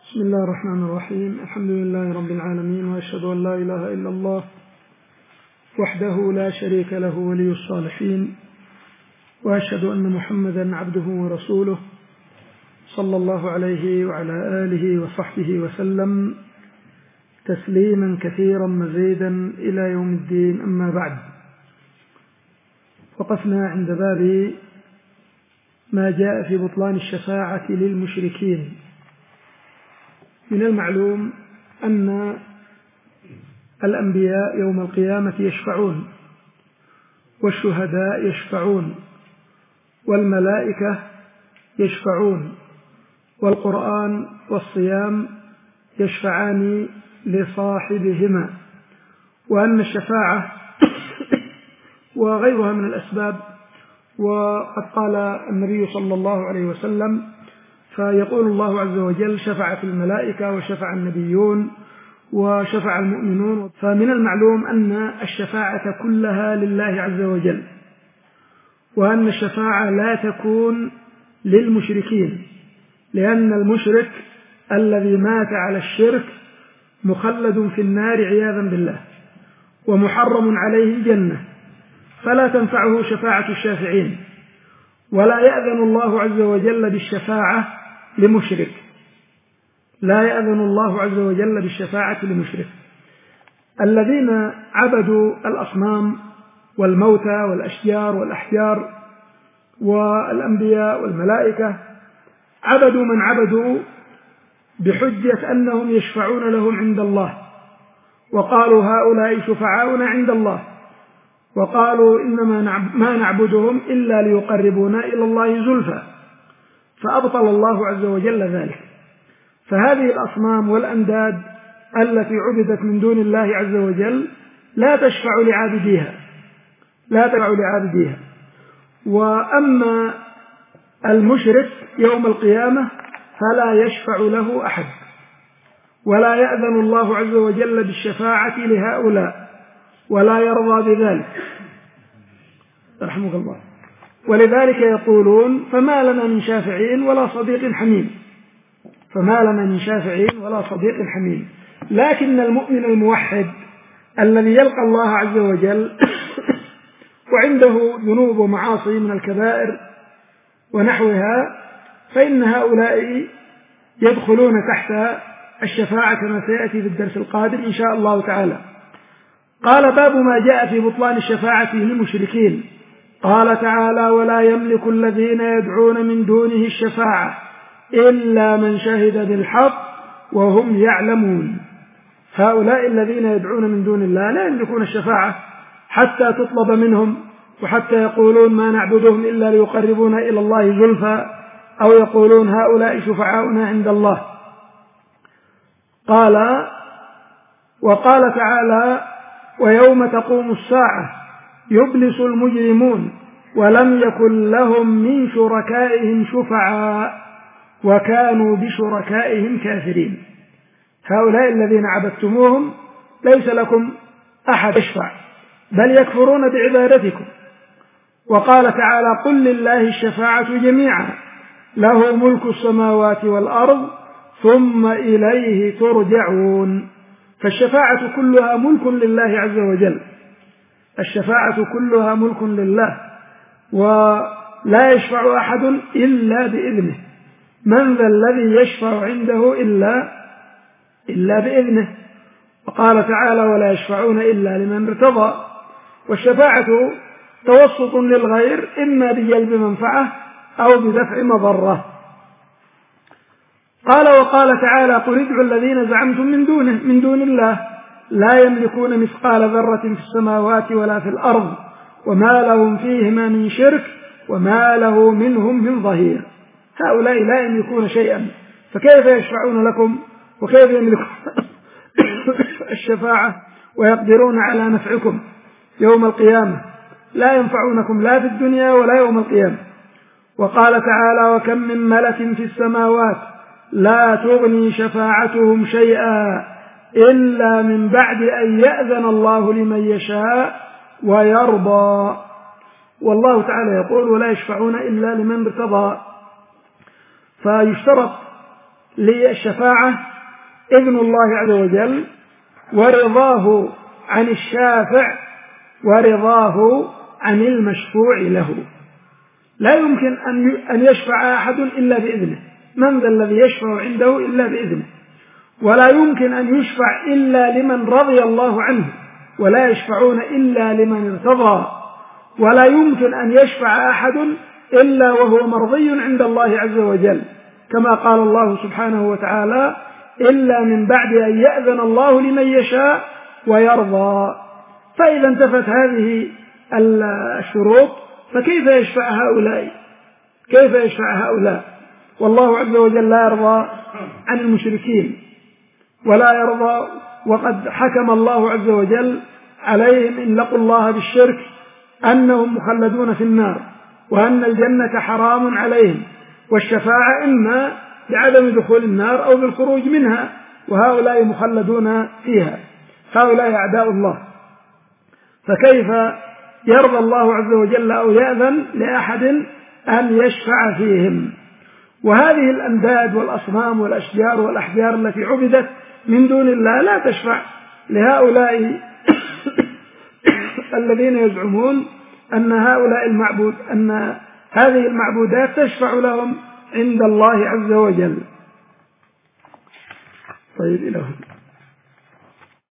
بسم الله الرحمن الرحيم. الحمد لله رب العالمين، وأشهد أن لا إله إلا الله وحده لا شريك له ولي الصالحين، وأشهد أن محمدا عبده ورسوله صلى الله عليه وعلى آله وصحبه وسلم تسليما كثيرا مزيدا إلى يوم الدين. أما بعد، وقفنا عند باب ما جاء في بطلان الشفاعة للمشركين. من المعلوم أن الأنبياء يوم القيامة يشفعون، والشهداء يشفعون، والملائكة يشفعون، والقرآن والصيام يشفعان لصاحبهما، وأن الشفاعة وغيرها من الأسباب. وقد قال النبي صلى الله عليه وسلم: فيقول الله عز وجل: شفعت الملائكة وشفع النبيون وشفع المؤمنون. فمن المعلوم أن الشفاعة كلها لله عز وجل، وأن الشفاعة لا تكون للمشركين، لأن المشرك الذي مات على الشرك مخلد في النار عياذا بالله، ومحرم عليه الجنة، فلا تنفعه شفاعة الشافعين، ولا يأذن الله عز وجل بالشفاعة لمشرك، لا يأذن الله عز وجل بالشفاعة لمشرك. الذين عبدوا الأصنام والموتى والأشجار والأحجار والأنبياء والملائكة عبدوا من عبدوا بحجة أنهم يشفعون لهم عند الله، وقالوا: هؤلاء شفعاؤنا عند الله، وقالوا: إنما ما نعبدهم إلا ليقربونا إلى الله زلفى، فأبطل الله عز وجل ذلك. فهذه الأصنام والأنداد التي عبدت من دون الله عز وجل لا تشفع لعابديها. وأما المشرك يوم القيامة فلا يشفع له أحد، ولا يأذن الله عز وجل بالشفاعة لهؤلاء، ولا يرضى بذلك رحمك الله. ولذلك يقولون: فما لنا من شافعين ولا صديق حميم. لكن المؤمن الموحد الذي يلقى الله عز وجل وعنده ذنوب ومعاصي من الكبائر ونحوها، فإن هؤلاء يدخلون تحت الشفاعة كما سيأتي في الدرس القادم إن شاء الله تعالى. قال: باب ما جاء في بطلان الشفاعة للمشركين. قال تعالى: ولا يملك الذين يدعون من دونه الشفاعة إلا من شهد بالحق وهم يعلمون. هؤلاء الذين يدعون من دون الله لا يملكون الشفاعة حتى تطلب منهم، وحتى يقولون: ما نعبدهم إلا ليقربونا إلى الله زلفى، أو يقولون: هؤلاء شفعاؤنا عند الله. وقال تعالى: ويوم تقوم الساعة يبلس المجرمون ولم يكن لهم من شركائهم شفعاء وكانوا بشركائهم كافرين. هؤلاء الذين عبدتموهم ليس لكم أحد يشفع، بل يكفرون بعبادتكم. وقال تعالى: قل لله الشفاعة جميعا له ملك السماوات والأرض ثم إليه ترجعون. فالشفاعة كلها ملك لله عز وجل، الشفاعة كلها ملك لله، ولا يشفع أحد إلا بإذنه. من ذا الذي يشفع عنده إلا بإذنه. وقال تعالى: ولا يشفعون إلا لمن ارتضى. والشفاعة توسط للغير، إما بجلب منفعة أو بدفع مضرة. وقال تعالى: قل ادعوا الذين زعمتم من دون الله لا يملكون مثقال ذرة في السماوات ولا في الأرض وما لهم فيهما من شرك وما له منهم من ظهير. هؤلاء لا يملكون شيئا، فكيف يشفعون لكم؟ وكيف يملكون الشفاعة ويقدرون على نفعكم يوم القيامة؟ لا ينفعونكم لا في الدنيا ولا يوم القيامة. وقال تعالى: وكم من ملك في السماوات لا تغني شفاعتهم شيئا إلا من بعد أن يأذن الله لمن يشاء ويرضى. والله تعالى يقول: ولا يشفعون إلا لمن ارتضى. فيشترط للشفاعة إذن الله عز وجل ورضاه عن الشافع ورضاه عن المشفوع له. لا يمكن أن يشفع أحد إلا بإذنه، من ذا الذي يشفع عنده إلا بإذنه، ولا يمكن أن يشفع إلا لمن رضي الله عنه، ولا يشفعون إلا لمن ارتضى، ولا يمكن أن يشفع أحد إلا وهو مرضي عند الله عز وجل، كما قال الله سبحانه وتعالى: إلا من بعد أن يأذن الله لمن يشاء ويرضى. فإذا انتفت هذه الشروط فكيف يشفع هؤلاء؟ كيف يشفع هؤلاء؟ والله عز وجل لا يرضى عن المشركين ولا يرضى، وقد حكم الله عز وجل عليهم إن لقوا الله بالشرك أنهم مخلدون في النار، وأن الجنة حرام عليهم، والشفاعة إما بعدم دخول النار أو بالخروج منها، وهؤلاء مخلدون فيها، هؤلاء أعداء الله. فكيف يرضى الله عز وجل أو يأذن لأحد أن يشفع فيهم؟ وهذه الأنداد والأصنام والأشجار والأحجار التي عبدت من دون الله لا تشفع لهؤلاء الذين يزعمون أن هذه المعبودات تشفع لهم عند الله عز وجل. طيب إلى هنا.